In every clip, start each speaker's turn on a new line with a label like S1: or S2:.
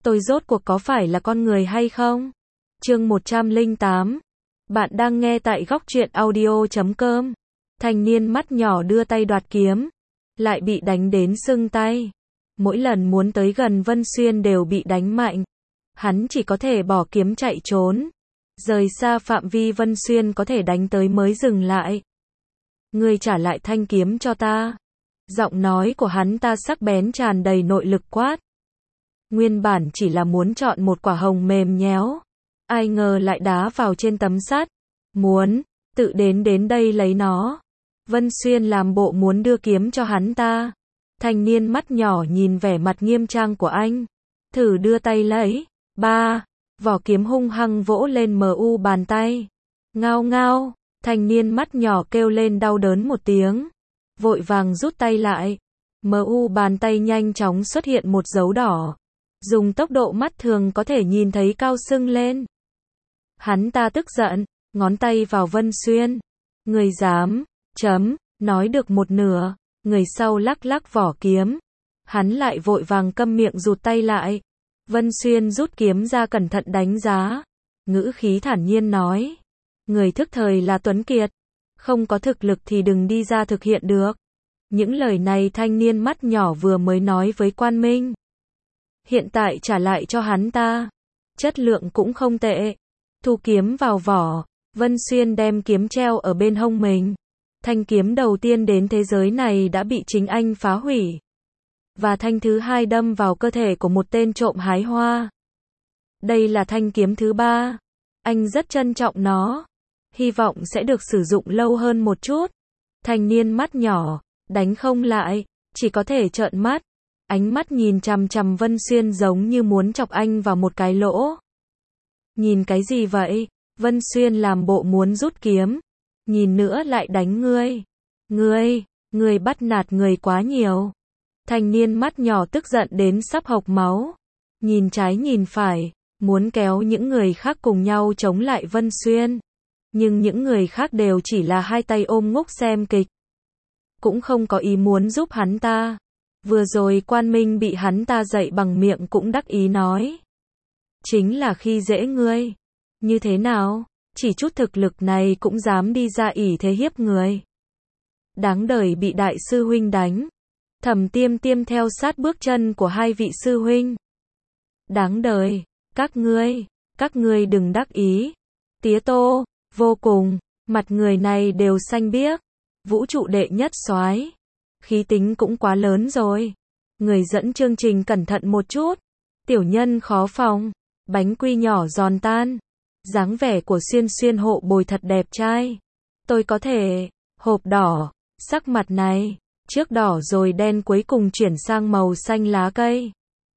S1: tôi rốt cuộc có phải là con người hay không? Chương 108. Bạn đang nghe tại góc truyện audio.com. Thanh niên mắt nhỏ đưa tay đoạt kiếm, lại bị đánh đến sưng tay. Mỗi lần muốn tới gần Vân Xuyên đều bị đánh mạnh. Hắn chỉ có thể bỏ kiếm chạy trốn, rời xa phạm vi Vân Xuyên có thể đánh tới mới dừng lại. Ngươi trả lại thanh kiếm cho ta. Giọng nói của hắn ta sắc bén tràn đầy nội lực quát. Nguyên bản chỉ là muốn chọn một quả hồng mềm nhéo, ai ngờ lại đá vào trên tấm sắt. Muốn, tự đến đây lấy nó. Vân Xuyên làm bộ muốn đưa kiếm cho hắn ta. Thanh niên mắt nhỏ nhìn vẻ mặt nghiêm trang của anh, thử đưa tay lấy. Vỏ kiếm hung hăng vỗ lên mu bàn tay. Ngao ngao, thanh niên mắt nhỏ kêu lên đau đớn một tiếng, vội vàng rút tay lại. Mu bàn tay nhanh chóng xuất hiện một dấu đỏ, dùng tốc độ mắt thường có thể nhìn thấy cao sưng lên. Hắn ta tức giận, ngón tay vào Vân Xuyên. Người dám, nói được một nửa, người sau lắc lắc vỏ kiếm. Hắn lại vội vàng câm miệng rụt tay lại. Vân Xuyên rút kiếm ra cẩn thận đánh giá, ngữ khí thản nhiên nói. Người thức thời là tuấn kiệt, không có thực lực thì đừng đi ra thực hiện được. Những lời này thanh niên mắt nhỏ vừa mới nói với Quan Minh. Hiện tại trả lại cho hắn ta. Chất lượng cũng không tệ. Thu kiếm vào vỏ, Vân Xuyên đem kiếm treo ở bên hông mình. Thanh kiếm đầu tiên đến thế giới này đã bị chính anh phá hủy. Và thanh thứ hai đâm vào cơ thể của một tên trộm hái hoa. Đây là thanh kiếm thứ ba. Anh rất trân trọng nó. Hy vọng sẽ được sử dụng lâu hơn một chút. Thanh niên mắt nhỏ, đánh không lại, chỉ có thể trợn mắt. Ánh mắt nhìn chằm chằm Vân Xuyên giống như muốn chọc anh vào một cái lỗ. Nhìn cái gì vậy? Vân Xuyên làm bộ muốn rút kiếm. Nhìn nữa lại đánh ngươi. Ngươi bắt nạt người quá nhiều. Thanh niên mắt nhỏ tức giận đến sắp hộc máu. Nhìn trái nhìn phải, muốn kéo những người khác cùng nhau chống lại Vân Xuyên. Nhưng những người khác đều chỉ là hai tay ôm ngốc xem kịch. Cũng không có ý muốn giúp hắn ta. Vừa rồi Quan Minh bị hắn ta dạy bằng miệng cũng đắc ý nói. Chính là khi dễ ngươi. Như thế nào? Chỉ chút thực lực này cũng dám đi ra ỷ thế hiếp người. Đáng đời bị đại sư huynh đánh. Thẩm Tiêm Tiêm theo sát bước chân của hai vị sư huynh. Đáng đời, các ngươi đừng đắc ý. Tía Tô, vô cùng, mặt người này đều xanh biếc. Vũ trụ đệ nhất soái, khí tính cũng quá lớn rồi. Người dẫn chương trình cẩn thận một chút. Tiểu nhân khó phòng, bánh quy nhỏ giòn tan. Dáng vẻ của Xuyên hộ bồi thật đẹp trai. Tôi có thể, hộp đỏ, sắc mặt này, trước đỏ rồi đen cuối cùng chuyển sang màu xanh lá cây.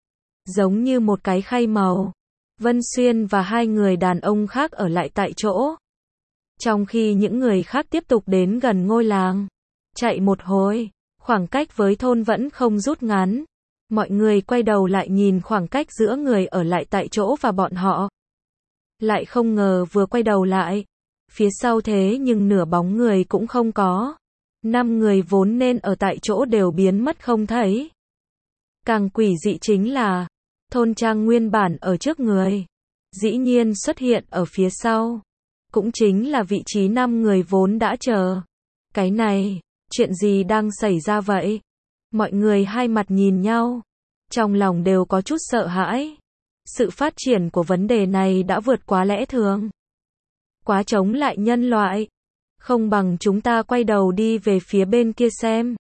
S1: Giống như một cái khay màu. Vân Xuyên và hai người đàn ông khác ở lại tại chỗ. Trong khi những người khác tiếp tục đến gần ngôi làng. Chạy một hồi, khoảng cách với thôn vẫn không rút ngắn. Mọi người quay đầu lại nhìn khoảng cách giữa người ở lại tại chỗ và bọn họ. Lại không ngờ vừa quay đầu lại, phía sau thế nhưng nửa bóng người cũng không có. 5 người vốn nên ở tại chỗ đều biến mất không thấy. Càng quỷ dị chính là, thôn trang nguyên bản ở trước người, dĩ nhiên xuất hiện ở phía sau. Cũng chính là vị trí 5 người vốn đã chờ. Cái này, chuyện gì đang xảy ra vậy? Mọi người hai mặt nhìn nhau, trong lòng đều có chút sợ hãi. Sự phát triển của vấn đề này đã vượt quá lẽ thường. Quá chống lại nhân loại. Không bằng chúng ta quay đầu đi về phía bên kia xem.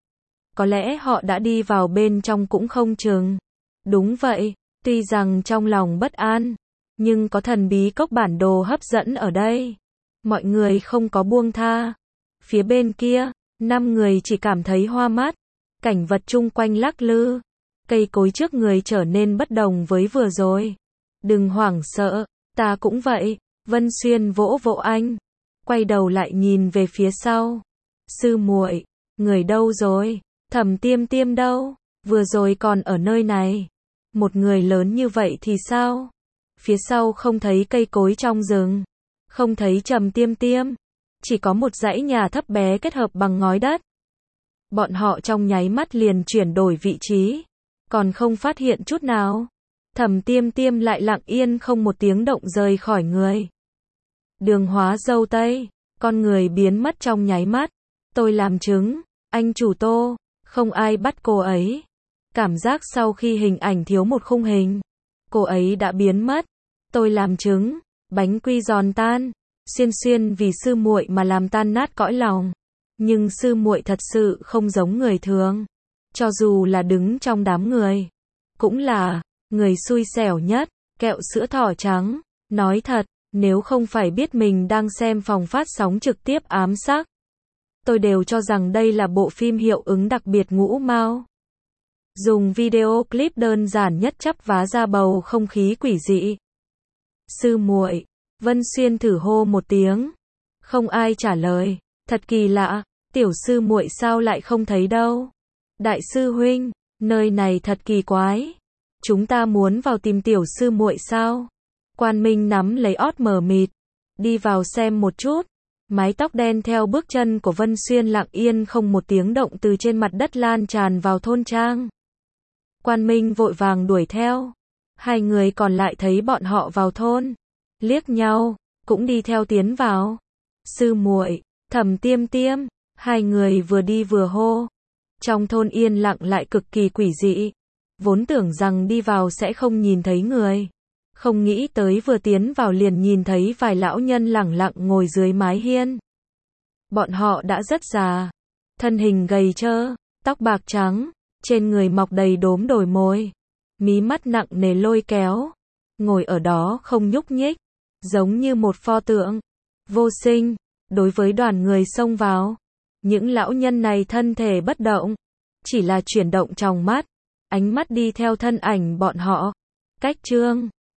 S1: Có lẽ họ đã đi vào bên trong cũng không chừng. Đúng vậy, tuy rằng trong lòng bất an, nhưng có thần bí cốc bản đồ hấp dẫn ở đây. Mọi người không có buông tha. Phía bên kia, 5 người chỉ cảm thấy hoa mắt. Cảnh vật chung quanh lắc lư. Cây cối trước người trở nên bất đồng với vừa rồi. Đừng hoảng sợ, ta cũng vậy. Vân Xuyên vỗ vỗ anh. Quay đầu lại nhìn về phía sau. Sư muội, người đâu rồi? Thẩm Tiêm Tiêm đâu? Vừa rồi còn ở nơi này. Một người lớn như vậy thì sao? Phía sau không thấy cây cối trong rừng. Không thấy Trầm Tiêm Tiêm. Chỉ có một dãy nhà thấp bé kết hợp bằng ngói đất. Bọn họ trong nháy mắt liền chuyển đổi vị trí. Còn không phát hiện chút nào. Thẩm Tiêm Tiêm lại lặng yên không một tiếng động rời khỏi người. Đường Hóa dâu tây, con người biến mất trong nháy mắt. Tôi làm chứng, anh chủ Tô, không ai bắt cô ấy. Cảm giác sau khi hình ảnh thiếu một khung hình, cô ấy đã biến mất. Tôi làm chứng, bánh quy giòn tan, Xuyên Xuyên vì sư muội mà làm tan nát cõi lòng. Nhưng sư muội thật sự không giống người thường. Cho dù là đứng trong đám người, cũng là người xui xẻo nhất. Kẹo sữa thỏ trắng, nói thật, nếu không phải biết mình đang xem phòng phát sóng trực tiếp ám sắc, tôi đều cho rằng đây là bộ phim hiệu ứng đặc biệt ngũ mao. Dùng video clip đơn giản nhất chắp vá ra bầu không khí quỷ dị. Sư muội, Vân Xuyên thử hô một tiếng. Không ai trả lời. Thật kỳ lạ, tiểu sư muội sao lại không thấy đâu. Đại sư huynh, nơi này thật kỳ quái. Chúng ta muốn vào tìm tiểu sư muội sao? Quan Minh nắm lấy ót mờ mịt. Đi vào xem một chút. Mái tóc đen theo bước chân của Vân Xuyên lặng yên không một tiếng động từ trên mặt đất lan tràn vào thôn trang. Quan Minh vội vàng đuổi theo. Hai người còn lại thấy bọn họ vào thôn, liếc nhau, cũng đi theo tiến vào. Sư muội, Thẩm Tiêm Tiêm, hai người vừa đi vừa hô. Trong thôn yên lặng lại cực kỳ quỷ dị. Vốn tưởng rằng đi vào sẽ không nhìn thấy người. Không nghĩ tới vừa tiến vào liền nhìn thấy vài lão nhân lẳng lặng ngồi dưới mái hiên. Bọn họ đã rất già, thân hình gầy trơ, tóc bạc trắng, trên người mọc đầy đốm đồi mồi, mí mắt nặng nề lôi kéo, ngồi ở đó không nhúc nhích, giống như một pho tượng vô sinh. Đối với đoàn người xông vào, những lão nhân này thân thể bất động, chỉ là chuyển động trong mắt, ánh mắt đi theo thân ảnh bọn họ. Cách chương